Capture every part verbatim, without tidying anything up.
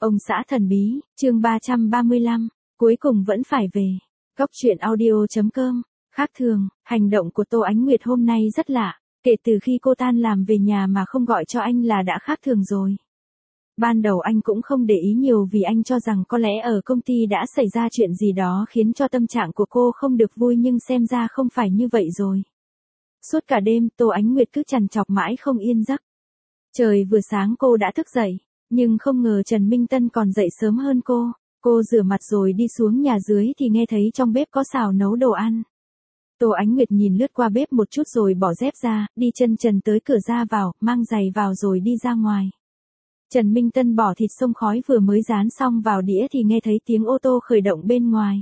Ông xã thần bí, chương ba trăm ba mươi lăm, cuối cùng vẫn phải về. Góc truyện audio chấm com. Khác thường, hành động của Tô Ánh Nguyệt hôm nay rất lạ, kể từ khi cô tan làm về nhà mà không gọi cho anh là đã khác thường rồi. Ban đầu anh cũng không để ý nhiều vì anh cho rằng có lẽ ở công ty đã xảy ra chuyện gì đó khiến cho tâm trạng của cô không được vui, nhưng xem ra không phải như vậy rồi. Suốt cả đêm Tô Ánh Nguyệt cứ trằn trọc mãi không yên giấc. Trời vừa sáng cô đã thức dậy, nhưng không ngờ Trần Minh Tân còn dậy sớm hơn cô. Cô rửa mặt rồi đi xuống nhà dưới thì nghe thấy trong bếp có xào nấu đồ ăn. Tô Ánh Nguyệt nhìn lướt qua bếp một chút rồi bỏ dép ra, đi chân trần tới cửa ra vào, mang giày vào rồi đi ra ngoài. Trần Minh Tân bỏ thịt xông khói vừa mới rán xong vào đĩa thì nghe thấy tiếng ô tô khởi động bên ngoài.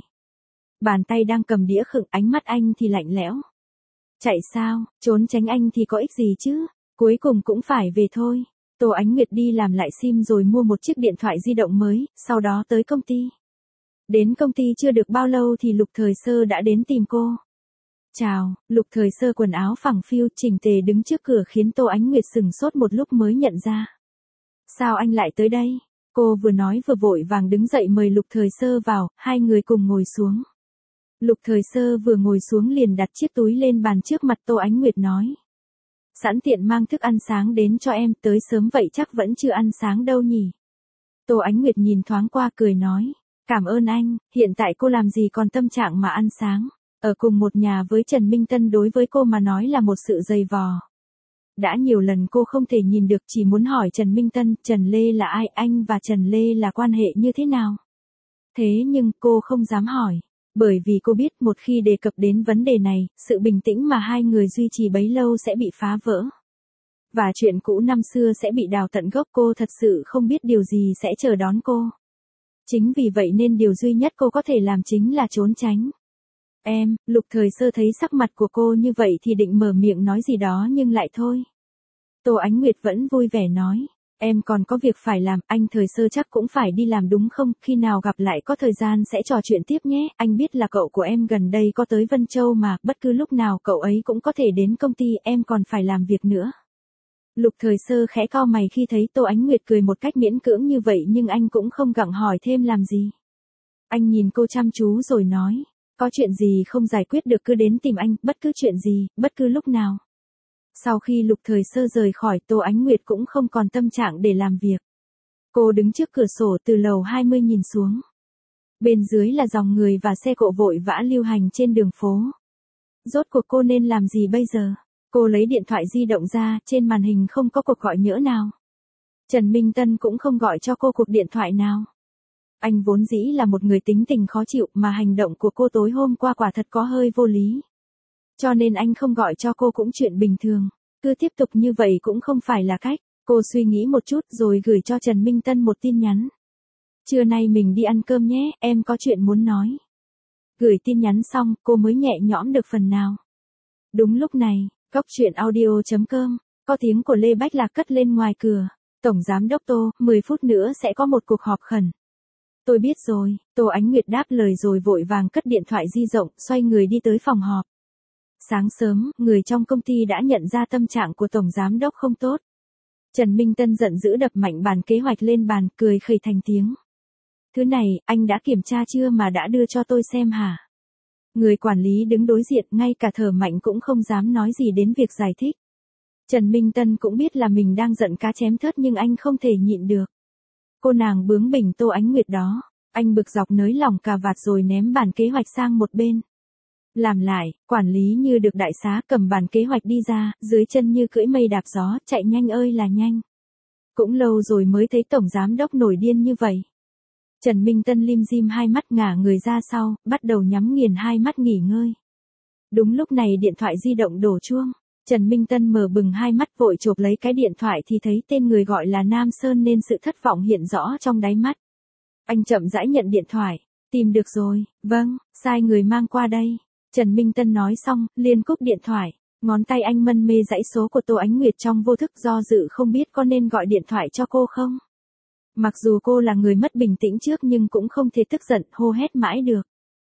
Bàn tay đang cầm đĩa khựng, ánh mắt anh thì lạnh lẽo. Chạy sao, trốn tránh anh thì có ích gì chứ, cuối cùng cũng phải về thôi. Tô Ánh Nguyệt đi làm lại sim rồi mua một chiếc điện thoại di động mới, sau đó tới công ty. Đến công ty chưa được bao lâu thì Lục Thời Sơ đã đến tìm cô. Chào, Lục Thời Sơ quần áo phẳng phiu chỉnh tề đứng trước cửa khiến Tô Ánh Nguyệt sửng sốt một lúc mới nhận ra. Sao anh lại tới đây? Cô vừa nói vừa vội vàng đứng dậy mời Lục Thời Sơ vào, hai người cùng ngồi xuống. Lục Thời Sơ vừa ngồi xuống liền đặt chiếc túi lên bàn trước mặt Tô Ánh Nguyệt nói. Sẵn tiện mang thức ăn sáng đến cho em, tới sớm vậy chắc vẫn chưa ăn sáng đâu nhỉ? Tô Ánh Nguyệt nhìn thoáng qua cười nói. Cảm ơn anh, hiện tại cô làm gì còn tâm trạng mà ăn sáng. Ở cùng một nhà với Trần Minh Tân đối với cô mà nói là một sự dày vò. Đã nhiều lần cô không thể nhìn được, chỉ muốn hỏi Trần Minh Tân, Trần Lê là ai, anh và Trần Lê là quan hệ như thế nào? Thế nhưng cô không dám hỏi, bởi vì cô biết một khi đề cập đến vấn đề này, sự bình tĩnh mà hai người duy trì bấy lâu sẽ bị phá vỡ. Và chuyện cũ năm xưa sẽ bị đào tận gốc, cô thật sự không biết điều gì sẽ chờ đón cô. Chính vì vậy nên điều duy nhất cô có thể làm chính là trốn tránh. Em, Lục Thời Sơ thấy sắc mặt của cô như vậy thì định mở miệng nói gì đó nhưng lại thôi. Tô Ánh Nguyệt vẫn vui vẻ nói, em còn có việc phải làm, anh Thời Sơ chắc cũng phải đi làm đúng không, khi nào gặp lại có thời gian sẽ trò chuyện tiếp nhé, anh biết là cậu của em gần đây có tới Vân Châu mà, bất cứ lúc nào cậu ấy cũng có thể đến công ty, em còn phải làm việc nữa. Lục Thời Sơ khẽ cau mày khi thấy Tô Ánh Nguyệt cười một cách miễn cưỡng như vậy nhưng anh cũng không gặng hỏi thêm làm gì. Anh nhìn cô chăm chú rồi nói. Có chuyện gì không giải quyết được cứ đến tìm anh, bất cứ chuyện gì, bất cứ lúc nào. Sau khi Lục Thời Sơ rời khỏi, Tô Ánh Nguyệt cũng không còn tâm trạng để làm việc. Cô đứng trước cửa sổ từ lầu hai mươi nhìn xuống. Bên dưới là dòng người và xe cộ vội vã lưu hành trên đường phố. Rốt cuộc cô nên làm gì bây giờ? Cô lấy điện thoại di động ra, trên màn hình không có cuộc gọi nhỡ nào. Trần Minh Tân cũng không gọi cho cô cuộc điện thoại nào. Anh vốn dĩ là một người tính tình khó chịu mà hành động của cô tối hôm qua quả thật có hơi vô lý. Cho nên anh không gọi cho cô cũng chuyện bình thường, cứ tiếp tục như vậy cũng không phải là cách. Cô suy nghĩ một chút rồi gửi cho Trần Minh Tân một tin nhắn. Trưa nay mình đi ăn cơm nhé, em có chuyện muốn nói. Gửi tin nhắn xong, cô mới nhẹ nhõm được phần nào. Đúng lúc này, góc truyện audio chấm com, có tiếng của Lê Bách Lạc cất lên ngoài cửa. Tổng Giám đốc Tô, mười phút nữa sẽ có một cuộc họp khẩn. Tôi biết rồi, Tô Ánh Nguyệt đáp lời rồi vội vàng cất điện thoại di động, xoay người đi tới phòng họp. Sáng sớm, người trong công ty đã nhận ra tâm trạng của Tổng Giám đốc không tốt. Trần Minh Tân giận dữ đập mạnh bàn kế hoạch lên bàn, cười khẩy thành tiếng. Thứ này, anh đã kiểm tra chưa mà đã đưa cho tôi xem hả? Người quản lý đứng đối diện ngay cả thở mạnh cũng không dám nói gì đến việc giải thích. Trần Minh Tân cũng biết là mình đang giận cá chém thớt nhưng anh không thể nhịn được. Cô nàng bướng bỉnh Tô Ánh Nguyệt đó, anh bực dọc nới lỏng cà vạt rồi ném bản kế hoạch sang một bên. Làm lại, quản lý như được đại xá cầm bản kế hoạch đi ra, dưới chân như cưỡi mây đạp gió, chạy nhanh ơi là nhanh. Cũng lâu rồi mới thấy Tổng Giám đốc nổi điên như vậy. Trần Minh Tân lim dim hai mắt ngả người ra sau, bắt đầu nhắm nghiền hai mắt nghỉ ngơi. Đúng lúc này điện thoại di động đổ chuông. Trần Minh Tân mở bừng hai mắt vội chộp lấy cái điện thoại thì thấy tên người gọi là Nam Sơn nên sự thất vọng hiện rõ trong đáy mắt. Anh chậm rãi nhận điện thoại. Tìm được rồi, vâng, sai người mang qua đây. Trần Minh Tân nói xong, liền cúp điện thoại. Ngón tay anh mân mê dãy số của Tô Ánh Nguyệt trong vô thức do dự không biết có nên gọi điện thoại cho cô không. Mặc dù cô là người mất bình tĩnh trước nhưng cũng không thể tức giận hô hét mãi được.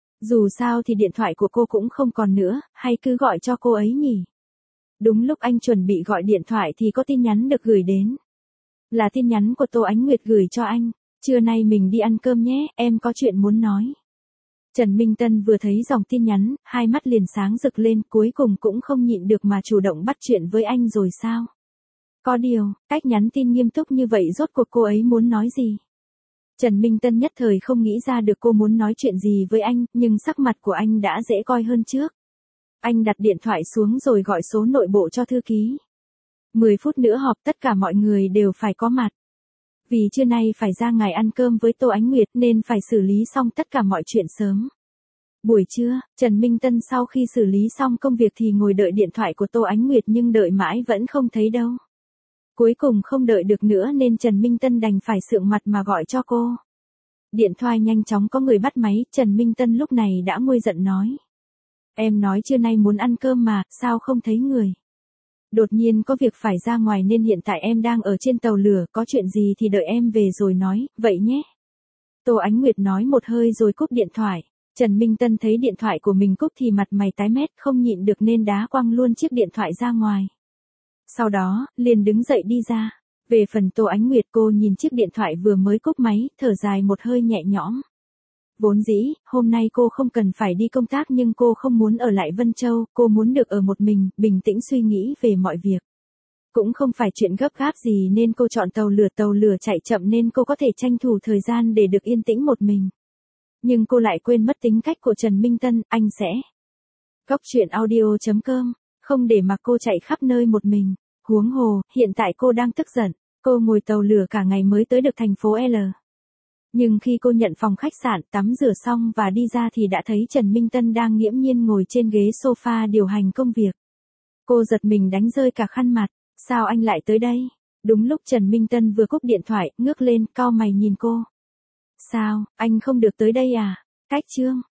Dù sao thì điện thoại của cô cũng không còn nữa, hay cứ gọi cho cô ấy nhỉ. Đúng lúc anh chuẩn bị gọi điện thoại thì có tin nhắn được gửi đến. Là tin nhắn của Tô Ánh Nguyệt gửi cho anh. Trưa nay mình đi ăn cơm nhé, em có chuyện muốn nói. Trần Minh Tân vừa thấy dòng tin nhắn, hai mắt liền sáng rực lên, cuối cùng cũng không nhịn được mà chủ động bắt chuyện với anh rồi sao? Có điều, cách nhắn tin nghiêm túc như vậy rốt cuộc cô ấy muốn nói gì? Trần Minh Tân nhất thời không nghĩ ra được cô muốn nói chuyện gì với anh, nhưng sắc mặt của anh đã dễ coi hơn trước. Anh đặt điện thoại xuống rồi gọi số nội bộ cho thư ký. mười phút nữa họp, tất cả mọi người đều phải có mặt. Vì trưa nay phải ra ngoài ăn cơm với Tô Ánh Nguyệt nên phải xử lý xong tất cả mọi chuyện sớm. Buổi trưa, Trần Minh Tân sau khi xử lý xong công việc thì ngồi đợi điện thoại của Tô Ánh Nguyệt nhưng đợi mãi vẫn không thấy đâu. Cuối cùng không đợi được nữa nên Trần Minh Tân đành phải sượng mặt mà gọi cho cô. Điện thoại nhanh chóng có người bắt máy, Trần Minh Tân lúc này đã nguôi giận nói. Em nói trưa nay muốn ăn cơm mà, sao không thấy người? Đột nhiên có việc phải ra ngoài nên hiện tại em đang ở trên tàu lửa, có chuyện gì thì đợi em về rồi nói, vậy nhé. Tô Ánh Nguyệt nói một hơi rồi cúp điện thoại. Trần Minh Tân thấy điện thoại của mình cúp thì mặt mày tái mét, không nhịn được nên đá quăng luôn chiếc điện thoại ra ngoài. Sau đó, liền đứng dậy đi ra. Về phần Tô Ánh Nguyệt, cô nhìn chiếc điện thoại vừa mới cúp máy, thở dài một hơi nhẹ nhõm. Vốn dĩ, hôm nay cô không cần phải đi công tác nhưng cô không muốn ở lại Vân Châu, cô muốn được ở một mình, bình tĩnh suy nghĩ về mọi việc. Cũng không phải chuyện gấp gáp gì nên cô chọn tàu lửa, tàu lửa chạy chậm nên cô có thể tranh thủ thời gian để được yên tĩnh một mình. Nhưng cô lại quên mất tính cách của Trần Minh Tân, anh sẽ. Góc truyện audio chấm com, không để mặc cô chạy khắp nơi một mình. Huống hồ, hiện tại cô đang tức giận, cô ngồi tàu lửa cả ngày mới tới được thành phố L. Nhưng khi cô nhận phòng khách sạn, tắm rửa xong và đi ra thì đã thấy Trần Minh Tân đang nghiễm nhiên ngồi trên ghế sofa điều hành công việc. Cô giật mình đánh rơi cả khăn mặt, sao anh lại tới đây? Đúng lúc Trần Minh Tân vừa cúp điện thoại, ngước lên, cau mày nhìn cô. Sao, anh không được tới đây à? Cách chương.